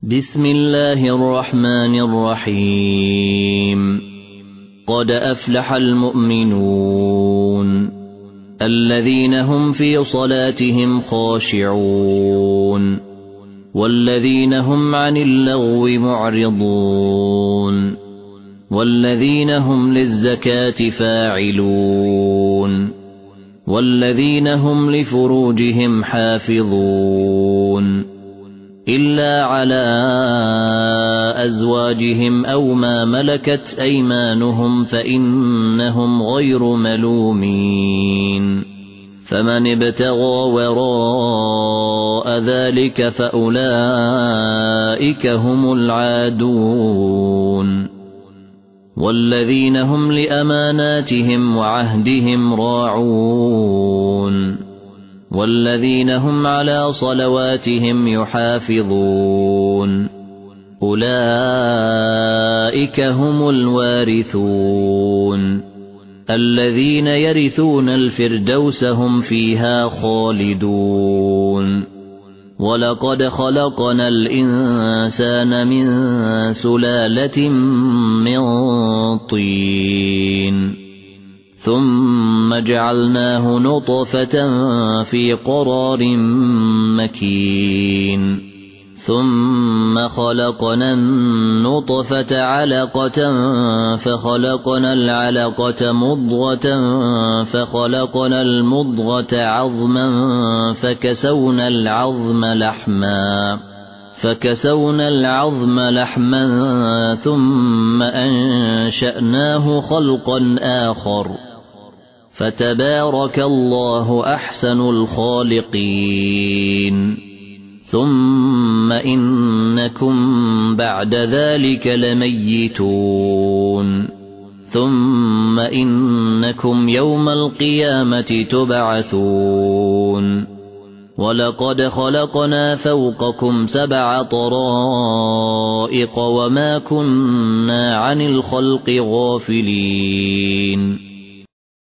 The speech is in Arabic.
بسم الله الرحمن الرحيم قد أفلح المؤمنون الذين هم في صلاتهم خاشعون والذين هم عن اللغو معرضون والذين هم للزكاة فاعلون والذين هم لفروجهم حافظون إلا على أزواجهم أو ما ملكت أيمانهم فإنهم غير ملومين فمن ابتغى وراء ذلك فأولئك هم العادون والذين هم لأماناتهم وعهدهم راعون والذين هم على صلواتهم يحافظون أولئك هم الوارثون الذين يرثون الفردوس هم فيها خالدون ولقد خلقنا الإنسان من سلالة من طين ثم جعلناه نطفة في قرار مكين ثم خلقنا النطفة علقة فخلقنا العلقة مضغة فخلقنا المضغة عظما فكسونا العظم لحما ثم أنشأناه خلقا آخر فتبارك الله أحسن الخالقين ثم إنكم بعد ذلك لميتون ثم إنكم يوم القيامة تبعثون ولقد خلقنا فوقكم 7 طرائق وما كنا عن الخلق غافلين